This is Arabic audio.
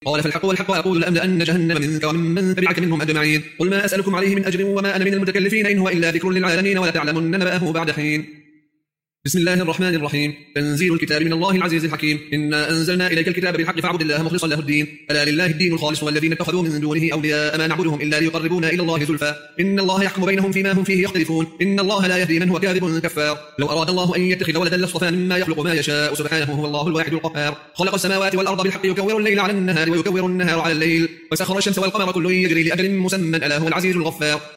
قال فالحق والحق أقول لأملأن جهنم منك وممن تبعك منهم أجمعين. قل ما أسألكم عليه من أجر وما أنا من المتكلفين إن هو إلا ذكر للعالمين ولا تعلمن نبأه بعد حين. بسم الله الرحمن الرحيم. تنزيل الكتاب من الله العزيز الحكيم. إنا أنزلنا إليك الكتاب بالحق فاعبد الله مخلصا له الدين ألا لله الدين الخالص والذين اتخذوا من دونه أولياء ما نعبدهم إلا ليقربونا إلى الله زلفى إن الله يحكم بينهم فيما هم فيه يختلفون إن الله لا يهدي من هو كاذب كفار. لو أراد الله أن يتخذ ولدا لاصطفى مما يخلق ما يشاء سبحانه هو الله الواحد القهار. خلق السماوات والأرض بالحق يكور الليل على النهار ويكور النهار على الليل وسخر الشمس والقمر كل يجري لأجل مسمى ألا هو العزيز الغفار.